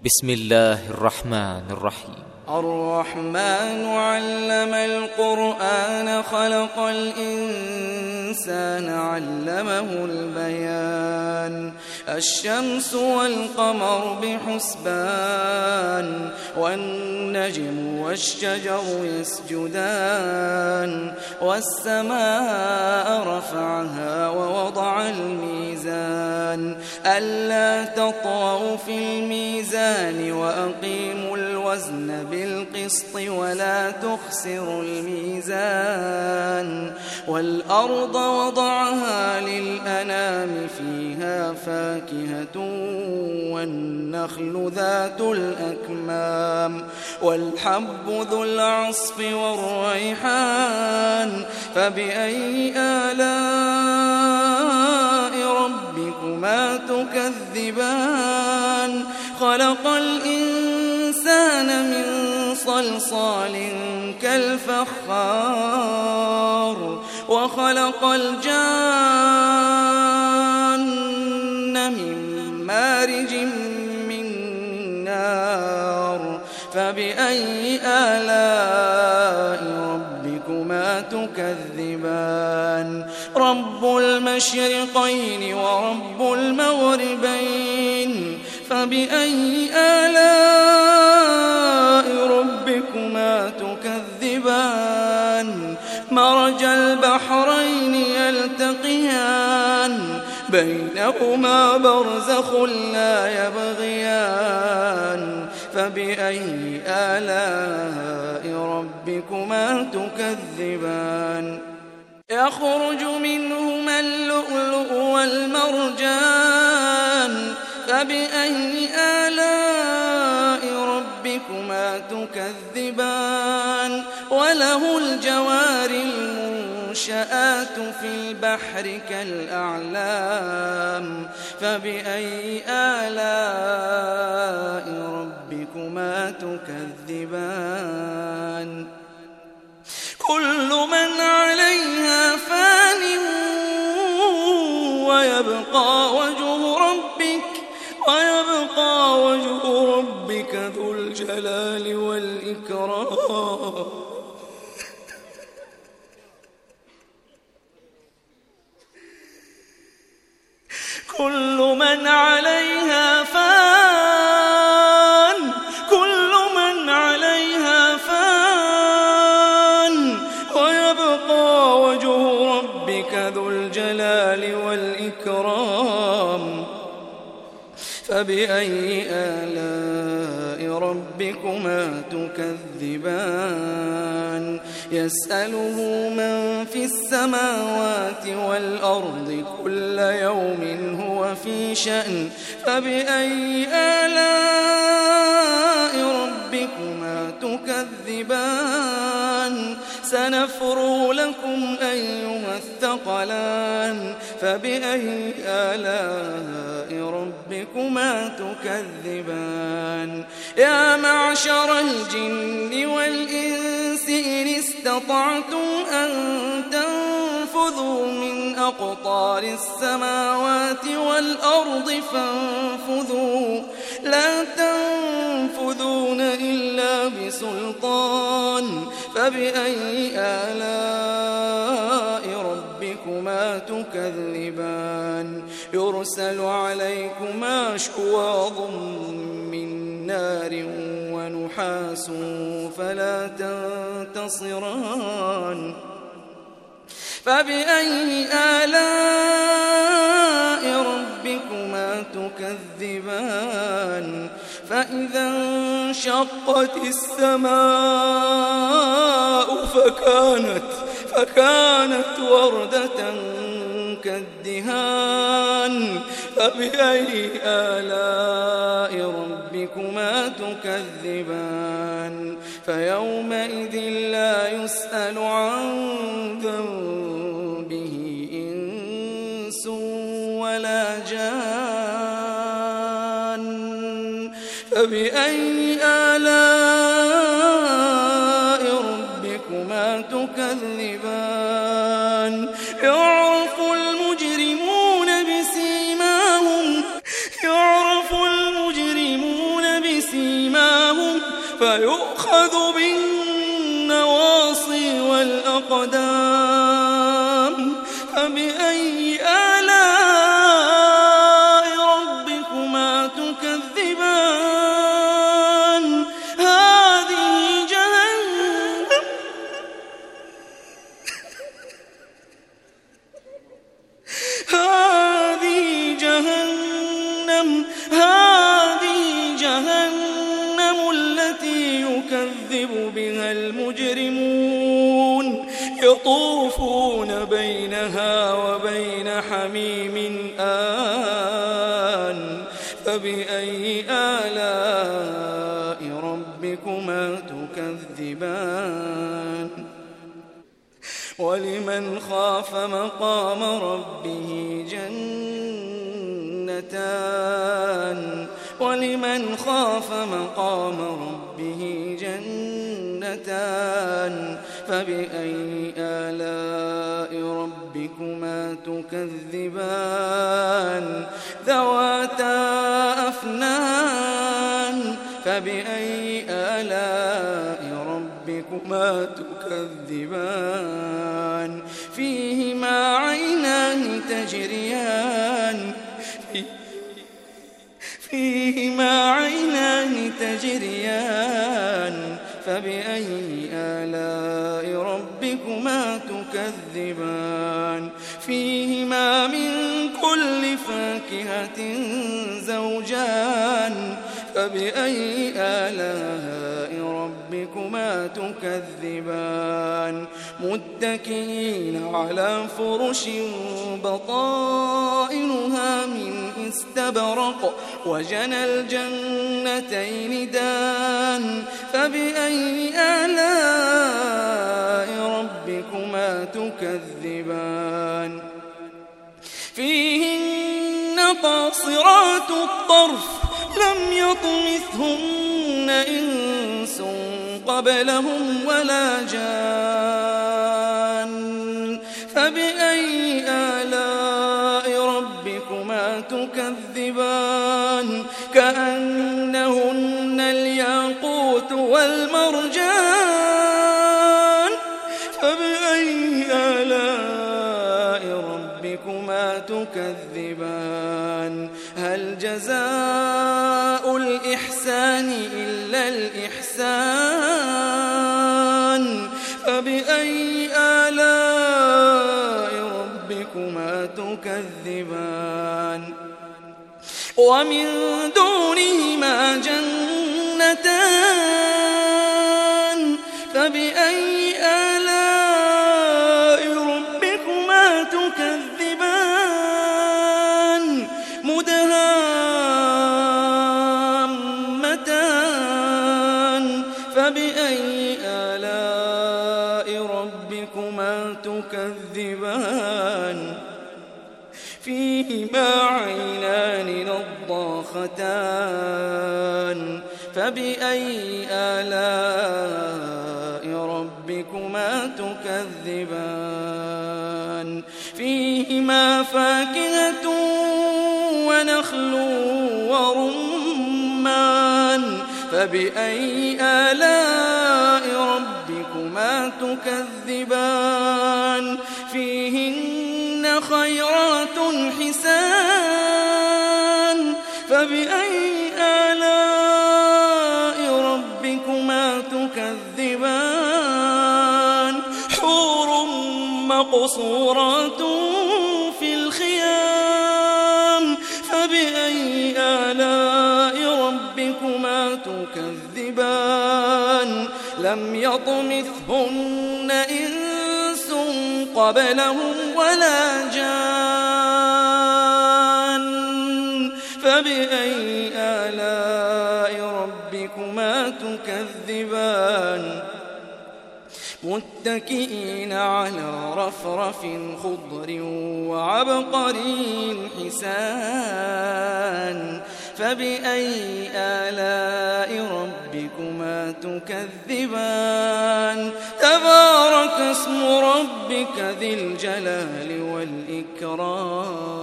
بسم الله الرحمن الرحيم. الرحمن علم القرآن خلق الإنسان علمه البيان الشمس والقمر بحسبان والنجم والشجر يسجدان والسماء رفعها ووضع الميزان ألا تطغوا في الميزان وأقيموا الوزن بالقسط ولا تخسروا الميزان والأرض وضعها للأنام فيها فاكهة والنخل ذات الأكمام والحب ذو العصف والريحان فبأي آلاء ربكما تكذبان خلق الإنسان من صلصال كالفخار وخلق الجان من مارج من نار فبأي آلاء ربكما تكذبان رب المشرقين ورب المغربين فبأي آلاء ربكما تكذبان مرج البحرين يلتقيان بينهما برزخ لا يبغيان فبأي آلاء ربكما تكذبان يخرج منهما اللؤلؤ والمرجان فبأي آلاء ربكما تكذبان وله الجوار المنشآت في البحر كالأعلام فبأي آلاء ربكما تكذبان كل من عليها فان ويبقى وجه ربك ذو الجلال والإكرام كل من عليها فان ويبقى وجه ربك ذو الجلال والإكرام فبأي آلاء ربكما تكذبان يسأله من في السماوات والأرض كل يوم هو في شأن فبأي آلاء ربكما تكذبان سنفرغ لكم أيها الثقلان فبأي آلاء ربكما تكذبان يا معشر الجن والإنس إن استطعتم أن تنفذوا من أقطار السماوات والأرض فانفذوا لا تنفذون إلا بسلطان فبأي آلاء ربكما تكذبان يرسل عليكما شواظ من نار ونحاس فلا تنتصران فبأي آلاء ربكما تكذبان فإذا انشقت السماء فكانت وردة كالدهان فبأي آلاء ربكما تكذبان فيومئذ لا يسأل عن ذنبه إنس ولا جان فبأي آلاء ربكما تكذبان يعرف المجرمون بسيماهم فيؤخذ بالنواصي والأقدام فبأي آلاء ربكما تكذبان هذه جهنم التي يكذب بها المجرمون يطوفون بينها وبين حميم آن فبأي آلاء ربكما تكذبان ولمن خاف مقام ربه جنتان فبأي آلاء ربكما تكذبان ذواتا أفنان فبأي آلاء ربكما تكذبان فيهما عينان تجريان فبأي آلاء ربكما تكذبان فيهما من كل فاكهة زوجان فبأي آلاء ربكما تكذبان متكئين على فرش بطائنها من استبرق وجنى الجنتين دان فبأي آلاء ربكما تكذبان فيهن قاصرات الطرف لم يطمثهن إنس قبلهم ولا جان فبأي آلاء ربكما تكذبان كأنهن الياقوت والمرجان فبأي آلاء ربكما تكذبان هل جزاء الإحسان إلا الإحسان فبأي آلاء ربكما تكذبان ومن دونهما جنتان فبأي آلاء ربكما تكذبان مدهامتان فبأي آلاء ربكما تكذبان فيهما عينان نضاختان فبأي آلاء ربكما تكذبان فيهما فاكهة ونخل ورمان فبأي آلاء ربكما تكذبان فيهن خيرات حسان فبأي آلاء ربكما تكذبان حور مقصورات في الخيام فبأي آلاء ربكما تكذبان لم يطمثهن إنس قبلهم ولا جان فبأي آلاء ربكما تكذبان متكئين على رفرف خضر وعبقري حسان فبأي آلاء ربكما تكذبان تبارك اسم ربك ذي الجلال والإكرام